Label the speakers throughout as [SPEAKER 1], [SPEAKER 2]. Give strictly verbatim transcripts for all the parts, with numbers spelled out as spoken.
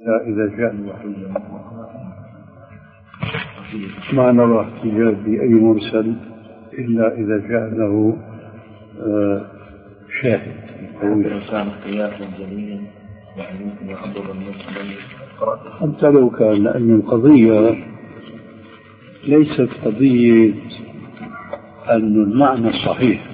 [SPEAKER 1] إذا جاء ما نرى احتجاج بأي مرسل إلا إذا جاء له شاهد
[SPEAKER 2] إذا كان قياسا جليا يعني يمكن يعبر المرسل
[SPEAKER 1] حتى لو كان، لأن القضية ليست قضية أن المعنى صحيح.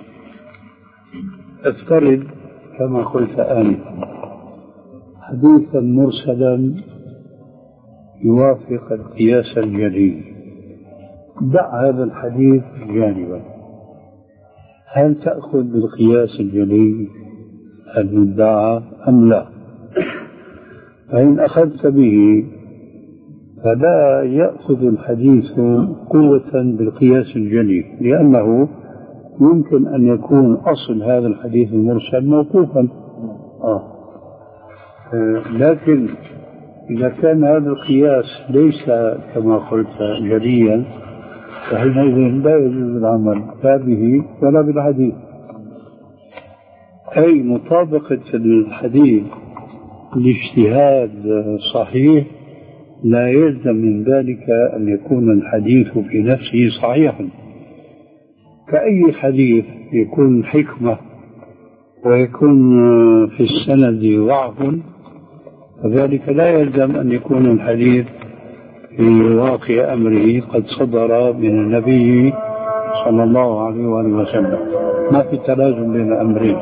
[SPEAKER 1] افترض كما قلت آنفا حديثا مرسلا يوافق القياس الجلي، دع هذا الحديث جانبا، هل تأخذ بالقياس الجلي المدعى أم لا؟ فإن أخذت به فلا يأخذ الحديث قوة بالقياس الجلي، لأنه يمكن أن يكون أصل هذا الحديث المرسل موقوفا. آه. آه. لكن إذا كان هذا القياس ليس كما قلت جليا فحينئذ لا يجوز العمل لا به ولا بالحديث. أي مطابقة الحديث لاجتهاد صحيح لا يلزم من ذلك أن يكون الحديث في نفسه صحيحا. كأي حديث يكون حكمة ويكون في السند ضعف، فذلك لا يلزم أن يكون الحديث في واقع أمره قد صدر من النبي صلى الله عليه وآله وسلم. ما في تلازم بين الأمرين.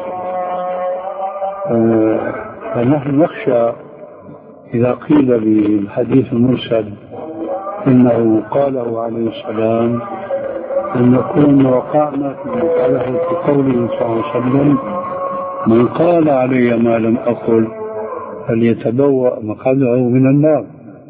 [SPEAKER 1] فنحن نخشى إذا قيل بالحديث المرسل إنه قاله عليه السلام أن نكون وقعنا في مسألة في قوله صلى الله عليه وسلم: من قال علي ما لم أقل فليتبوأ مقعده من النار.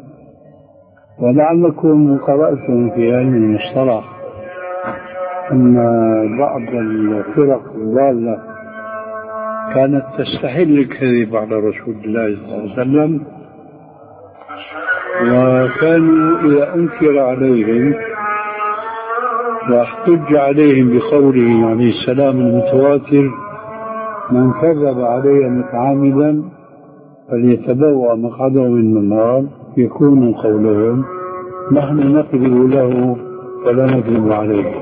[SPEAKER 1] ولعلكم قرأتم في علم المصطلح أن بعض الفرق الضالة كانت تستحل الكذب على رسول الله صلى الله عليه وسلم، وكانوا إذا أنكر عليهم واحتج عليهم بقوله عليه السلام المتواتر: من كذب علي متعمدا فليتبوأ مقعده من النار، يكون قولهم: نحن نكذب له ولا نكذب عليه.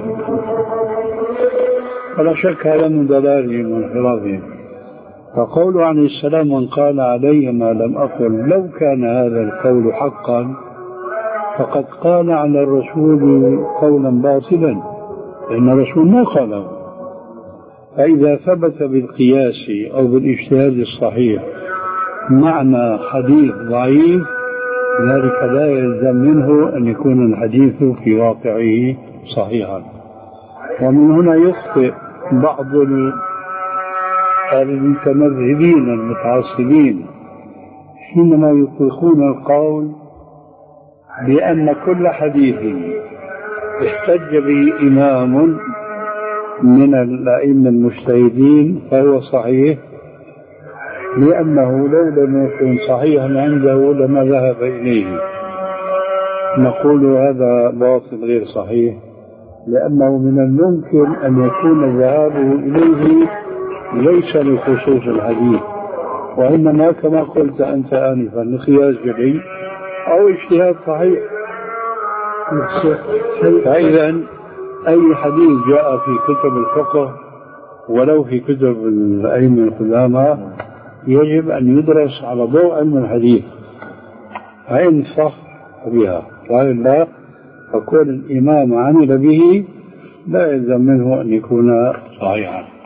[SPEAKER 1] فلا شك هذا من ضلالهم وانحرافهم. فقول عليه السلام: من قال علي ما لم أقل، لو كان هذا القول حقا فقد قال على الرسول قولا باطلا، لأن الرسول ما قاله. فإذا ثبت بالقياس أو بالاجتهاد الصحيح معنى حديث ضعيف، ذلك لا يلزم منه أن يكون الحديث في واقعه صحيحا. ومن هنا يخطئ بعض المتمذهبين المتعصبين حينما يطلقون القول بأن كل حديث احتج به إمام من الأئمة المجتهدين فهو صحيح، لأنه لو لم يكن صحيحا عنده لما ذهب إليه. نقول هذا باطل غير صحيح، لأنه من الممكن أن يكون ذهابه إليه ليس لخصوص الحديث، وإنما كما قلت أنت آنفا لقياس جلي أو اجتهاد صحيح. فإذا أي حديث جاء في كتب الفقه ولو في كتب الأئمة القدامى يجب أن يدرس على ضوء علم الحديث، فإن صح بها وإلا فكون الإمام عمل به لا يلزم منه أن يكون صحيحا.